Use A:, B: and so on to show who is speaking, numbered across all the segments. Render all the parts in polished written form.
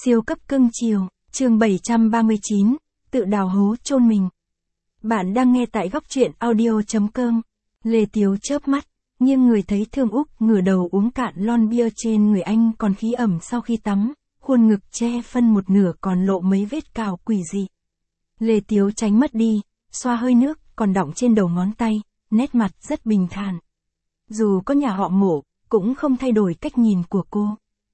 A: Siêu cấp cưng chiều, chương 739, tự đào hố chôn mình. Bạn đang nghe tại góc truyện audio.com. Lê Tiếu chớp mắt, nghiêng người thấy Thương Úc ngửa đầu uống cạn lon bia trên người anh còn khí ẩm sau khi tắm, khuôn ngực che phân một nửa còn lộ mấy vết cào quỷ dị. Lê Tiếu tránh mất đi, xoa hơi nước còn đọng trên đầu ngón tay, nét mặt rất bình thản. Dù có nhà họ Mộ, cũng không thay đổi cách nhìn của cô.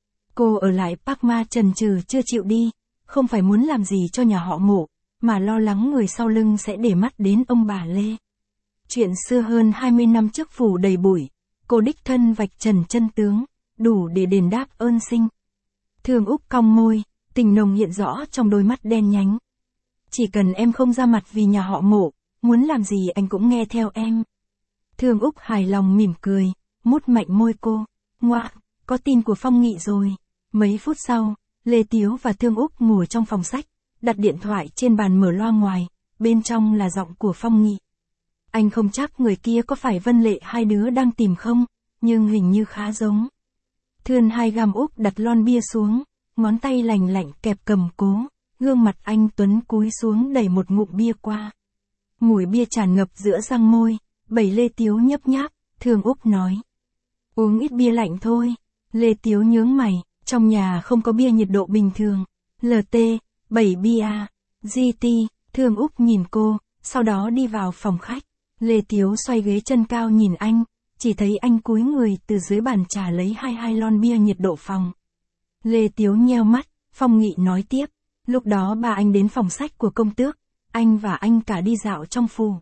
A: Cô ở lại Park Ma chần chừ chưa chịu đi, không phải muốn làm gì cho nhà họ Mộ, mà lo lắng người sau lưng sẽ để mắt đến ông bà Lê. Chuyện xưa hơn 20 năm trước phủ đầy bụi, cô đích thân vạch trần chân tướng, đủ để đền đáp ơn sinh. Thương Úc cong môi, tình nồng hiện rõ trong đôi mắt đen nhánh. Chỉ cần em không ra mặt vì nhà họ Mộ, muốn làm gì anh cũng nghe theo em. Thương Úc hài lòng mỉm cười, mút mạnh môi cô. Ngoạ, có tin của Phong Nghị rồi. Mấy phút sau, Lê Tiếu và Thương Úc ngồi trong phòng sách, đặt điện thoại trên bàn mở loa ngoài, bên trong là giọng của Phong Nghị. Anh không chắc người kia có phải Vân Lệ hai đứa đang tìm không, nhưng hình như khá giống. Thươn 2 gam Úc đặt lon bia xuống, ngón tay lành lạnh kẹp cầm cố, gương mặt anh Tuấn cúi xuống đẩy một ngụm bia qua. Mùi bia tràn ngập giữa răng môi, bẩy Lê Tiếu nhấp nháp, Thương Úc nói. Uống ít bia lạnh thôi. Lê Tiếu nhướng mày, trong nhà không có bia nhiệt độ bình thường. LT, 7 bia. GT, Thương Úc nhìn cô, sau đó đi vào phòng khách. Lê Tiếu xoay ghế chân cao nhìn anh, chỉ thấy anh cúi người từ dưới bàn trà lấy 22 lon bia nhiệt độ phòng. Lê Tiếu nheo mắt, Phong Nghị nói tiếp. Lúc đó ba anh đến phòng sách của công tước, anh và anh cả đi dạo trong phủ.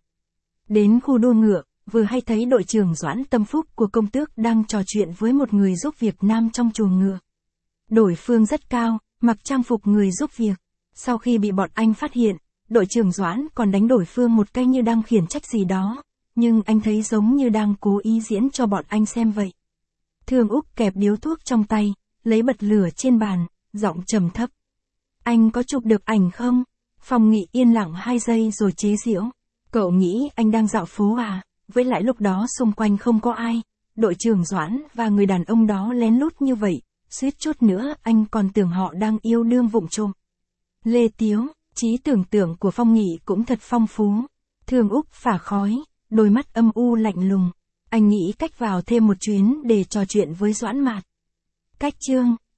A: Đến khu đua ngựa, vừa hay thấy đội trưởng Doãn Tâm Phúc của công tước đang trò chuyện với một người giúp việc nam trong chuồng ngựa. Đối phương rất cao, mặc trang phục người giúp việc. Sau khi bị bọn anh phát hiện, đội trưởng Doãn còn đánh đối phương một cái như đang khiển trách gì đó, nhưng anh thấy giống như đang cố ý diễn cho bọn anh xem vậy. Thương Úc kẹp điếu thuốc trong tay, lấy bật lửa trên bàn, giọng trầm thấp. Anh có chụp được ảnh không? Phong Nghị yên lặng 2 giây rồi chế giễu. Cậu nghĩ anh đang dạo phố à? Với lại lúc đó xung quanh không có ai, đội trưởng Doãn và người đàn ông đó lén lút như vậy, suýt chút nữa anh còn tưởng họ đang yêu đương vụng trộm. Lê Tiếu, trí tưởng tượng của Phong Nghị cũng thật phong phú. Thương Úc phả khói, đôi mắt âm u lạnh lùng. Anh nghĩ cách vào thêm một chuyến để trò chuyện với Doãn Mạt. Cách chương